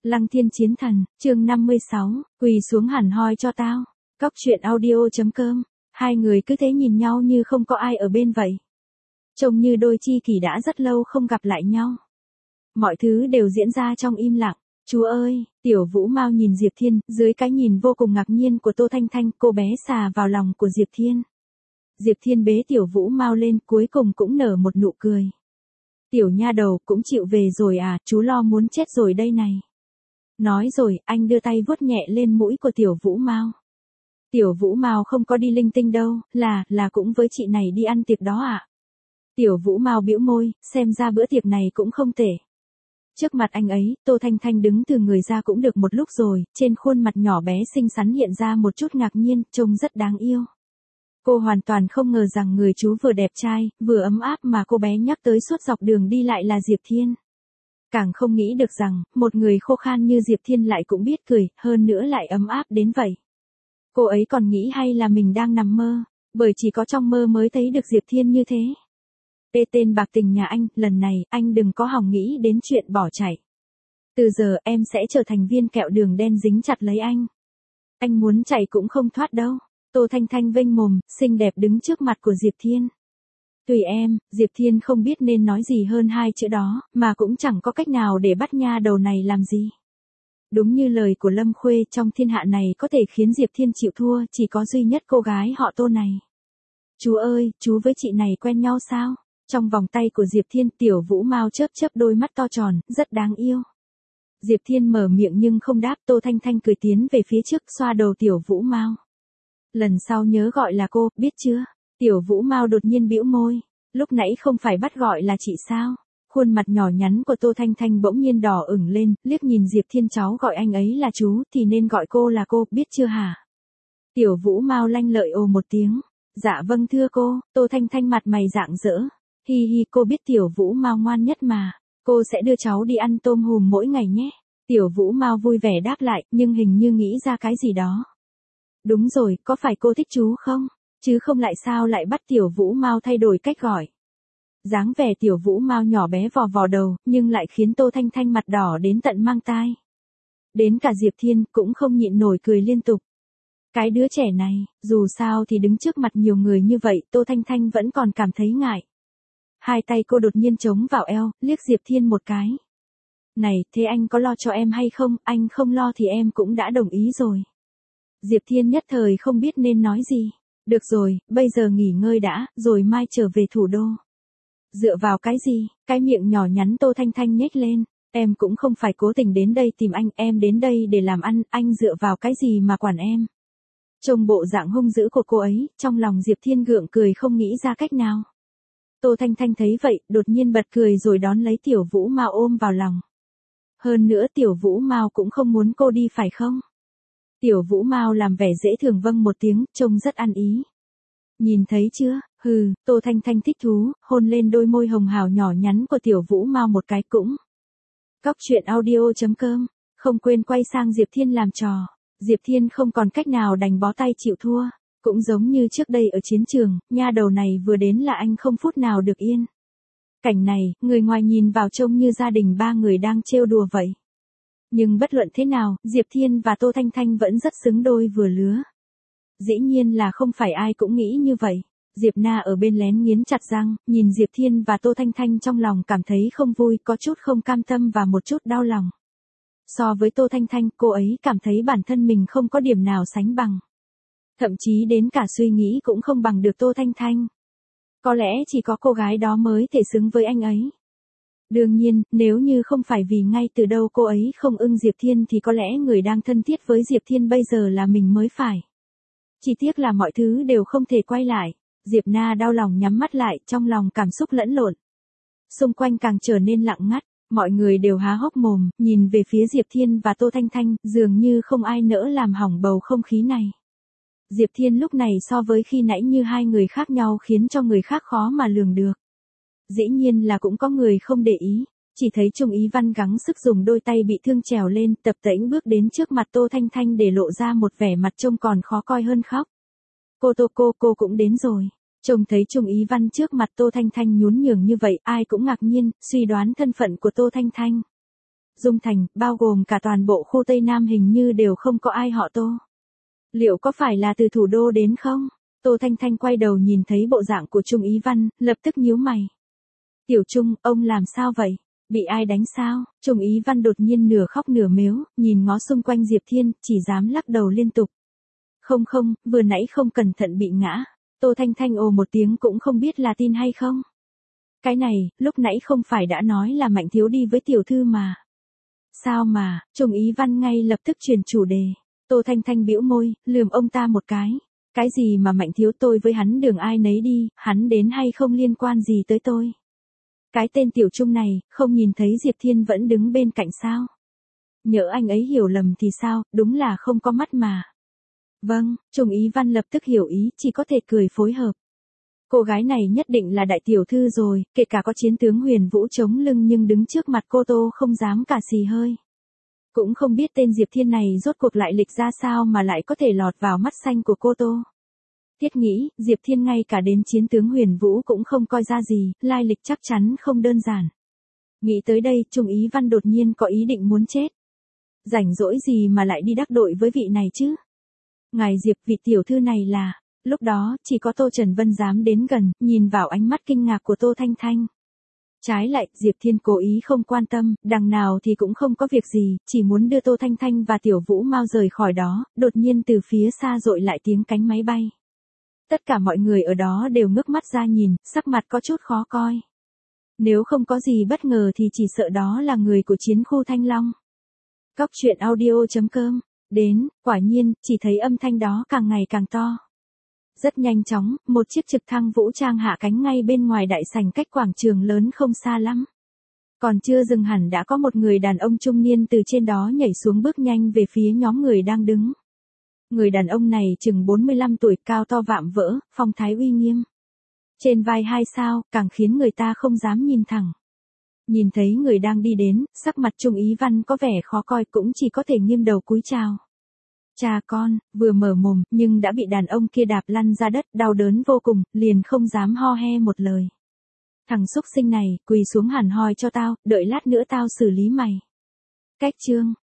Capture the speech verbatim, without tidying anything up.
Lăng Thiên Chiến Thần, chương năm mươi sáu, quỳ xuống hẳn hoi cho tao. Cóc truyện audio.com, hai người cứ thế nhìn nhau như không có ai ở bên vậy. Trông như đôi chi kỷ đã rất lâu không gặp lại nhau. Mọi thứ đều diễn ra trong im lặng. Chú ơi, Tiểu Vũ Mao nhìn Diệp Thiên, dưới cái nhìn vô cùng ngạc nhiên của Tô Thanh Thanh, cô bé xà vào lòng của Diệp Thiên. Diệp Thiên bế Tiểu Vũ Mao lên, cuối cùng cũng nở một nụ cười. Tiểu nha đầu cũng chịu về rồi à, chú lo muốn chết rồi đây này. Nói rồi, anh đưa tay vuốt nhẹ lên mũi của Tiểu Vũ Mao. Tiểu Vũ Mao không có đi linh tinh đâu, là, là cũng với chị này đi ăn tiệc đó ạ. À? Tiểu Vũ Mao bĩu môi, xem ra bữa tiệc này cũng không tệ. Trước mặt anh ấy, Tô Thanh Thanh đứng từ người ra cũng được một lúc rồi, trên khuôn mặt nhỏ bé xinh xắn hiện ra một chút ngạc nhiên, trông rất đáng yêu. Cô hoàn toàn không ngờ rằng người chú vừa đẹp trai, vừa ấm áp mà cô bé nhắc tới suốt dọc đường đi lại là Diệp Thiên. Càng không nghĩ được rằng, một người khô khan như Diệp Thiên lại cũng biết cười, hơn nữa lại ấm áp đến vậy. Cô ấy còn nghĩ hay là mình đang nằm mơ, bởi chỉ có trong mơ mới thấy được Diệp Thiên như thế. Ê tên bạc tình nhà anh, lần này, anh đừng có hòng nghĩ đến chuyện bỏ chạy. Từ giờ em sẽ trở thành viên kẹo đường đen dính chặt lấy anh. Anh muốn chạy cũng không thoát đâu. Tô Thanh Thanh vênh mồm, xinh đẹp đứng trước mặt của Diệp Thiên. Tùy em, Diệp Thiên không biết nên nói gì hơn hai chữ đó, mà cũng chẳng có cách nào để bắt nha đầu này làm gì. Đúng như lời của Lâm Khuê, trong thiên hạ này có thể khiến Diệp Thiên chịu thua, chỉ có duy nhất cô gái họ Tô này. Chú ơi, chú với chị này quen nhau sao? Trong vòng tay của Diệp Thiên, Tiểu Vũ Mao chớp chớp đôi mắt to tròn, rất đáng yêu. Diệp Thiên mở miệng nhưng không đáp, Tô Thanh Thanh cười tiến về phía trước, xoa đầu Tiểu Vũ Mao. Lần sau nhớ gọi là cô, biết chưa? Tiểu Vũ Mao đột nhiên bĩu môi, lúc nãy không phải bắt gọi là chị sao? Khuôn mặt nhỏ nhắn của Tô Thanh Thanh bỗng nhiên đỏ ửng lên, liếc nhìn Diệp Thiên, cháu gọi anh ấy là chú thì nên gọi cô là cô, biết chưa hả? Tiểu Vũ Mao lanh lợi ồ một tiếng, dạ vâng thưa cô. Tô Thanh Thanh mặt mày rạng rỡ, hi hi, cô biết Tiểu Vũ Mao ngoan nhất mà, cô sẽ đưa cháu đi ăn tôm hùm mỗi ngày nhé. Tiểu Vũ Mao vui vẻ đáp lại, nhưng hình như nghĩ ra cái gì đó. Đúng rồi, có phải cô thích chú không? Chứ không lại sao lại bắt Tiểu Vũ Mao thay đổi cách gọi. Dáng vẻ Tiểu Vũ Mao nhỏ bé vò vò đầu, nhưng lại khiến Tô Thanh Thanh mặt đỏ đến tận mang tai. Đến cả Diệp Thiên cũng không nhịn nổi cười liên tục. Cái đứa trẻ này, dù sao thì đứng trước mặt nhiều người như vậy, Tô Thanh Thanh vẫn còn cảm thấy ngại. Hai tay cô đột nhiên chống vào eo, liếc Diệp Thiên một cái. Này, thế anh có lo cho em hay không? Anh không lo thì em cũng đã đồng ý rồi. Diệp Thiên nhất thời không biết nên nói gì. Được rồi, bây giờ nghỉ ngơi đã, rồi mai trở về thủ đô. Dựa vào cái gì? Cái miệng nhỏ nhắn Tô Thanh Thanh nhếch lên. Em cũng không phải cố tình đến đây tìm anh, em đến đây để làm ăn, anh dựa vào cái gì mà quản em? Trông bộ dạng hung dữ của cô ấy, trong lòng Diệp Thiên gượng cười không nghĩ ra cách nào. Tô Thanh Thanh thấy vậy, đột nhiên bật cười rồi đón lấy Tiểu Vũ Mao ôm vào lòng. Hơn nữa Tiểu Vũ Mao cũng không muốn cô đi phải không? Tiểu Vũ Mao làm vẻ dễ thương vâng một tiếng, trông rất ăn ý. Nhìn thấy chưa, hừ, Tô Thanh Thanh thích thú, hôn lên đôi môi hồng hào nhỏ nhắn của Tiểu Vũ Mao một cái cũng. Cóc truyện audio.com, không quên quay sang Diệp Thiên làm trò. Diệp Thiên không còn cách nào đành bó tay chịu thua. Cũng giống như trước đây ở chiến trường, nha đầu này vừa đến là anh không phút nào được yên. Cảnh này, người ngoài nhìn vào trông như gia đình ba người đang trêu đùa vậy. Nhưng bất luận thế nào, Diệp Thiên và Tô Thanh Thanh vẫn rất xứng đôi vừa lứa. Dĩ nhiên là không phải ai cũng nghĩ như vậy. Diệp Na ở bên lén nghiến chặt răng, nhìn Diệp Thiên và Tô Thanh Thanh trong lòng cảm thấy không vui, có chút không cam tâm và một chút đau lòng. So với Tô Thanh Thanh, cô ấy cảm thấy bản thân mình không có điểm nào sánh bằng. Thậm chí đến cả suy nghĩ cũng không bằng được Tô Thanh Thanh. Có lẽ chỉ có cô gái đó mới thể xứng với anh ấy. Đương nhiên, nếu như không phải vì ngay từ đầu cô ấy không ưng Diệp Thiên thì có lẽ người đang thân thiết với Diệp Thiên bây giờ là mình mới phải. Chỉ tiếc là mọi thứ đều không thể quay lại. Diệp Na đau lòng nhắm mắt lại, trong lòng cảm xúc lẫn lộn. Xung quanh càng trở nên lặng ngắt, mọi người đều há hốc mồm, nhìn về phía Diệp Thiên và Tô Thanh Thanh, dường như không ai nỡ làm hỏng bầu không khí này. Diệp Thiên lúc này so với khi nãy như hai người khác nhau khiến cho người khác khó mà lường được. Dĩ nhiên là cũng có người không để ý, chỉ thấy Trung Ý Văn gắng sức dùng đôi tay bị thương trèo lên, tập tễnh bước đến trước mặt Tô Thanh Thanh để lộ ra một vẻ mặt trông còn khó coi hơn khóc. Cô Tô cô cô cũng đến rồi. Trông thấy Trung Ý Văn trước mặt Tô Thanh Thanh nhún nhường như vậy, ai cũng ngạc nhiên, suy đoán thân phận của Tô Thanh Thanh. Dung Thành, bao gồm cả toàn bộ khu Tây Nam hình như đều không có ai họ Tô. Liệu có phải là từ thủ đô đến không? Tô Thanh Thanh quay đầu nhìn thấy bộ dạng của Trung Ý Văn, lập tức nhíu mày. Tiểu Trung, ông làm sao vậy? Bị ai đánh sao? Trung Ý Văn đột nhiên nửa khóc nửa mếu, nhìn ngó xung quanh Diệp Thiên, chỉ dám lắc đầu liên tục. Không không, vừa nãy không cẩn thận bị ngã. Tô Thanh Thanh ồ một tiếng cũng không biết là tin hay không. Cái này, lúc nãy không phải đã nói là Mạnh Thiếu đi với tiểu thư mà. Sao mà, Trung Ý Văn ngay lập tức chuyển chủ đề. Tô Thanh Thanh bĩu môi, lườm ông ta một cái. Cái gì mà Mạnh Thiếu, tôi với hắn đường ai nấy đi, hắn đến hay không liên quan gì tới tôi. Cái tên Tiểu Trung này, không nhìn thấy Diệp Thiên vẫn đứng bên cạnh sao? Nhỡ anh ấy hiểu lầm thì sao, đúng là không có mắt mà. Vâng, Trung Ý Văn lập tức hiểu ý, chỉ có thể cười phối hợp. Cô gái này nhất định là đại tiểu thư rồi, kể cả có chiến tướng Huyền Vũ chống lưng nhưng đứng trước mặt cô Tô không dám cả xì hơi. Cũng không biết tên Diệp Thiên này rốt cuộc lại lịch ra sao mà lại có thể lọt vào mắt xanh của cô Tô. Thiết nghĩ, Diệp Thiên ngay cả đến chiến tướng Huyền Vũ cũng không coi ra gì, lai lịch chắc chắn không đơn giản. Nghĩ tới đây, Trung Ý Văn đột nhiên có ý định muốn chết. Rảnh rỗi gì mà lại đi đắc đội với vị này chứ? Ngài Diệp, vị tiểu thư này là... Lúc đó, chỉ có Tô Trần Vân dám đến gần, nhìn vào ánh mắt kinh ngạc của Tô Thanh Thanh. Trái lại, Diệp Thiên cố ý không quan tâm, đằng nào thì cũng không có việc gì, chỉ muốn đưa Tô Thanh Thanh và Tiểu Vũ mau rời khỏi đó, đột nhiên từ phía xa dội lại tiếng cánh máy bay. Tất cả mọi người ở đó đều ngước mắt ra nhìn, sắc mặt có chút khó coi. Nếu không có gì bất ngờ thì chỉ sợ đó là người của chiến khu Thanh Long. Cóc truyện audio chấm com, đến, quả nhiên, chỉ thấy âm thanh đó càng ngày càng to. Rất nhanh chóng, một chiếc trực thăng vũ trang hạ cánh ngay bên ngoài đại sảnh cách quảng trường lớn không xa lắm. Còn chưa dừng hẳn đã có một người đàn ông trung niên từ trên đó nhảy xuống bước nhanh về phía nhóm người đang đứng. Người đàn ông này chừng bốn mươi lăm tuổi, cao to vạm vỡ, phong thái uy nghiêm. Trên vai hai sao, càng khiến người ta không dám nhìn thẳng. Nhìn thấy người đang đi đến, sắc mặt Trung Ý Văn có vẻ khó coi cũng chỉ có thể nghiêm đầu cúi chào. Cha con, vừa mở mồm, nhưng đã bị đàn ông kia đạp lăn ra đất, đau đớn vô cùng, liền không dám ho he một lời. Thằng xúc sinh này, quỳ xuống hẳn hoi cho tao, đợi lát nữa tao xử lý mày. Cách chương,